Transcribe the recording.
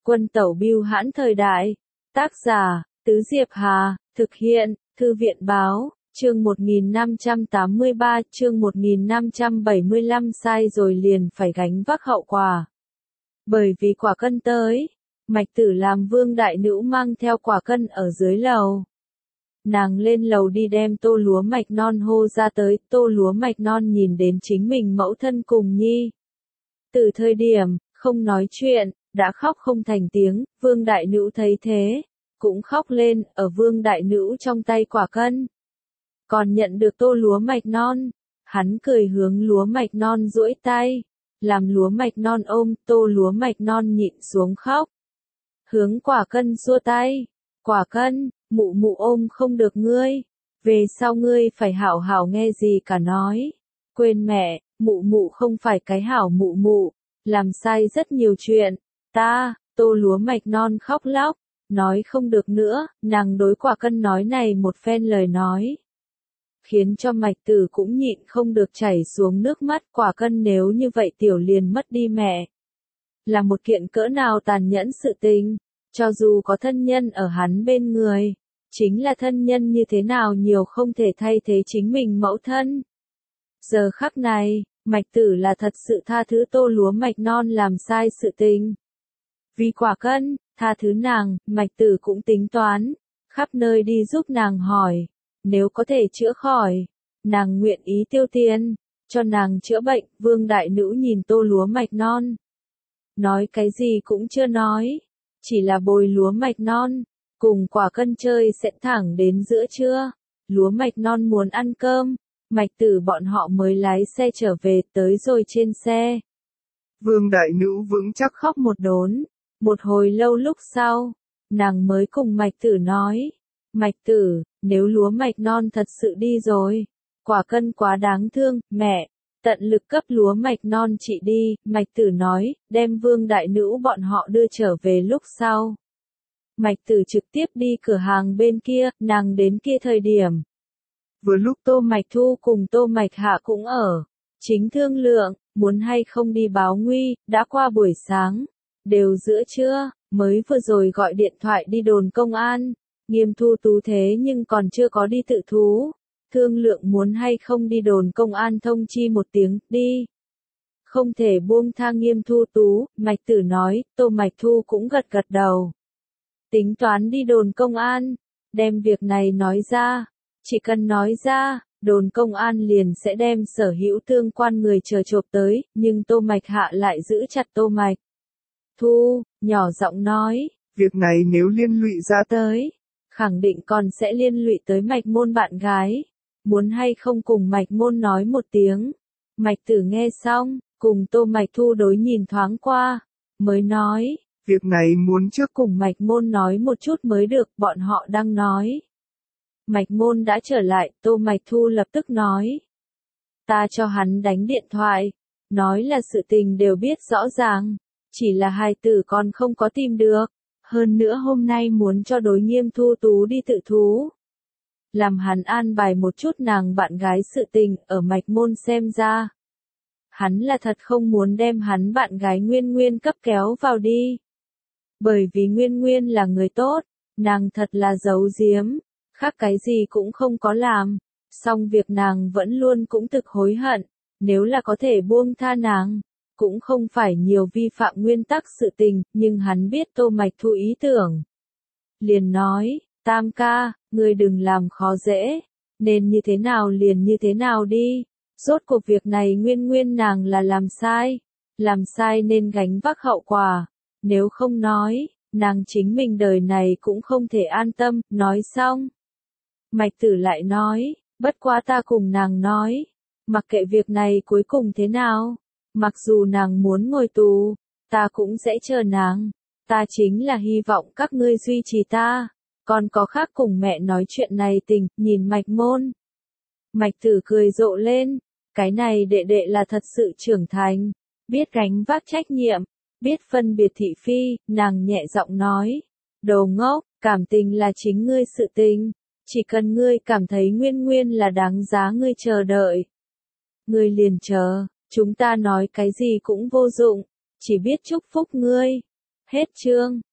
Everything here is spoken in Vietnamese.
Quân tẩu bưu hãn thời đại. Tác giả, Tứ Diệp Hà, thực hiện, Thư viện báo, chương 1583, chương 1575 sai rồi liền phải gánh vác hậu quả. Bởi vì quả cân tới, Mạch Tử làm vương đại nữ mang theo quả cân ở dưới lầu. Nàng lên lầu đi đem tô lúa mạch non hô ra tới, tô lúa mạch non nhìn đến chính mình mẫu thân cùng nhi. Từ thời điểm, không nói chuyện, đã khóc không thành tiếng, vương đại nữ thấy thế, cũng khóc lên, ở vương đại nữ trong tay quả cân. Còn nhận được tô lúa mạch non, hắn cười hướng lúa mạch non duỗi tay, làm lúa mạch non ôm, tô lúa mạch non nhịn xuống khóc. Hướng quả cân xua tay, quả cân, mụ mụ ôm không được ngươi, về sau ngươi phải hảo hảo nghe gì cả nói. Quên mẹ, mụ mụ không phải cái hảo mụ mụ, làm sai rất nhiều chuyện, tô lúa mạch non khóc lóc, nói không được nữa, nàng đối quả cân nói này một phen lời nói. Khiến cho Mạch Tử cũng nhịn không được chảy xuống nước mắt, quả cân nếu như vậy tiểu liền mất đi mẹ. Là một kiện cỡ nào tàn nhẫn sự tình, cho dù có thân nhân ở hắn bên người, chính là thân nhân như thế nào nhiều không thể thay thế chính mình mẫu thân. Giờ khắc này, Mạch Tử là thật sự tha thứ tô lúa mạch non làm sai sự tình. Vì quả cân, tha thứ nàng, Mạch Tử cũng tính toán, khắp nơi đi giúp nàng hỏi, nếu có thể chữa khỏi, nàng nguyện ý tiêu tiền, cho nàng chữa bệnh. Vương đại nữ nhìn tô lúa mạch non, nói cái gì cũng chưa nói, chỉ là bồi lúa mạch non, cùng quả cân chơi sẽ thẳng đến giữa trưa, lúa mạch non muốn ăn cơm, Mạch Tử bọn họ mới lái xe trở về. Tới rồi trên xe, vương đại nữ vững chắc khóc một đốn, một hồi lâu lúc sau, nàng mới cùng Mạch Tử nói, Mạch Tử, nếu lúa mạch non thật sự đi rồi, quả cân quá đáng thương, mẹ, tận lực cấp lúa mạch non chị đi. Mạch Tử nói, đem vương đại nữ bọn họ đưa trở về lúc sau. Mạch Tử trực tiếp đi cửa hàng bên kia, nàng đến kia thời điểm. Vừa lúc Tô Mạch Thu cùng Tô Mạch Hạ cũng ở, chính thương lượng, muốn hay không đi báo nguy, đã qua buổi sáng, đều giữa trưa, mới vừa rồi gọi điện thoại đi đồn công an. Nghiêm Thu Tú thế nhưng còn chưa có đi tự thú, thương lượng muốn hay không đi đồn công an thông chi một tiếng, đi. Không thể buông tha Nghiêm Thu Tú, Mạch Tử nói, Tô Mạch Thu cũng gật gật đầu. Tính toán đi đồn công an, đem việc này nói ra, chỉ cần nói ra, đồn công an liền sẽ đem sở hữu tương quan người chờ chộp tới, nhưng Tô Mạch Hạ lại giữ chặt Tô Mạch Thu, nhỏ giọng nói, việc này nếu liên lụy ra tới, khẳng định còn sẽ liên lụy tới Mạch Môn bạn gái, muốn hay không cùng Mạch Môn nói một tiếng. Mạch Tử nghe xong, cùng Tô Mạch Thu đối nhìn thoáng qua, mới nói, việc này muốn trước cùng Mạch Môn nói một chút mới được, bọn họ đang nói. Mạch Môn đã trở lại, Tô Mạch Thu lập tức nói, ta cho hắn đánh điện thoại, nói là sự tình đều biết rõ ràng, chỉ là hài tử còn không có tìm được. Hơn nữa hôm nay muốn cho đối Nghiêm Thu Tú đi tự thú. Làm hắn an bài một chút nàng bạn gái sự tình, ở Mạch Môn xem ra. Hắn là thật không muốn đem hắn bạn gái Nguyên Nguyên cấp kéo vào đi. Bởi vì Nguyên Nguyên là người tốt, nàng thật là giấu giếm, khác cái gì cũng không có làm. Song việc nàng vẫn luôn cũng thực hối hận, nếu là có thể buông tha nàng. Cũng không phải nhiều vi phạm nguyên tắc sự tình, nhưng hắn biết Tô Mạch Thu ý tưởng. Liền nói, Tam ca, ngươi đừng làm khó dễ, nên như thế nào liền như thế nào đi. Rốt cuộc việc này Nguyên Nguyên nàng là làm sai nên gánh vác hậu quả, nếu không nói, nàng chính mình đời này cũng không thể an tâm. Nói xong, Mạch Tử lại nói, bất quá ta cùng nàng nói, mặc kệ việc này cuối cùng thế nào. Mặc dù nàng muốn ngồi tù, ta cũng sẽ chờ nàng, ta chính là hy vọng các ngươi duy trì ta, còn có khác cùng mẹ nói chuyện này tình, nhìn Mạch Môn. Mạch Tử cười rộ lên, cái này đệ đệ là thật sự trưởng thành, biết gánh vác trách nhiệm, biết phân biệt thị phi, nàng nhẹ giọng nói, đồ ngốc, cảm tình là chính ngươi sự tình, chỉ cần ngươi cảm thấy Nguyên Nguyên là đáng giá ngươi chờ đợi. Ngươi liền chờ. Chúng ta nói cái gì cũng vô dụng, chỉ biết chúc phúc ngươi. Hết chương.